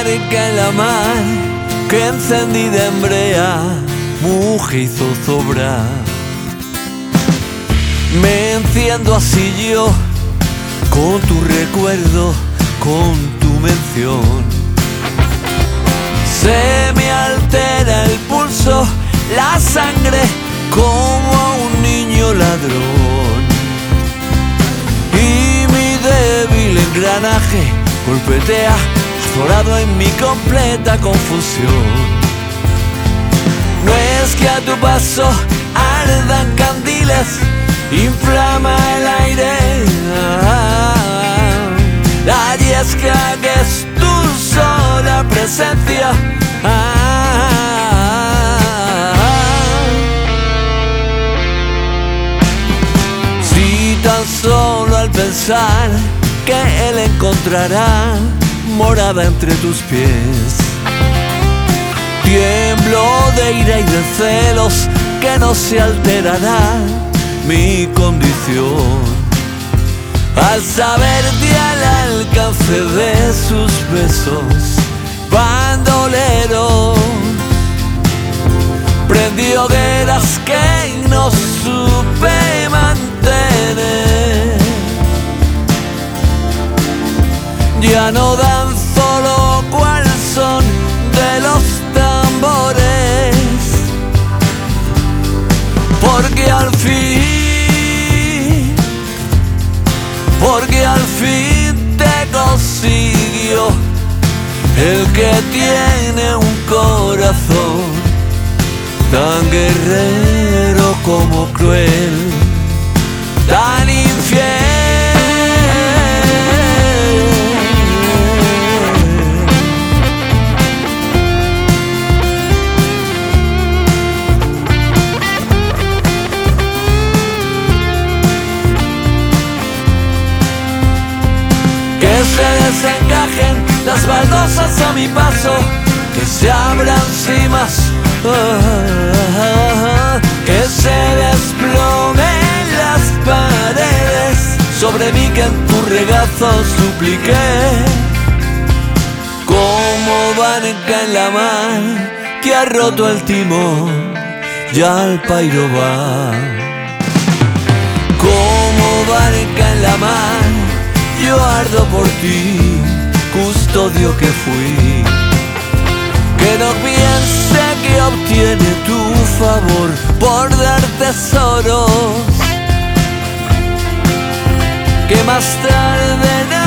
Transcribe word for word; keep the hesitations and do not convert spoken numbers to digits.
barca en la mar que encendida en brea muge hizo zobrar. Me enciendo así yo con tu recuerdo, con tu mención. Se me altera el pulso, la sangre como a un niño ladrón. Y mi débil engranaje golpetea azorado en mi completa confusión. No es que a tu paso ardan candiles, inflama el aire la yesca que es tu sola presencia. Si tan solo al pensar que él encontrará morada entre tus pies, tiemblo de ira y de celos, que no se alterará mi condición al saberte al alcance de sus besos. Bandolero, prendí hogueras que no supe mantener. Ya no dan solo cuál son de los tambores, porque al fin, porque al fin te consiguió el que tiene un corazón tan guerrero como cruel, tan infiel. Que se desencajen las baldosas a mi paso, que se abran cimas, que se desplomen las paredes sobre mí, que en tu regazo supliqué, como barca en la mar que ha roto el timón, ya al pairo va. Como barca en la mar yo ardo por ti, custodio que fui, que no piense que obtiene tu favor por dar tesoros, que más tarde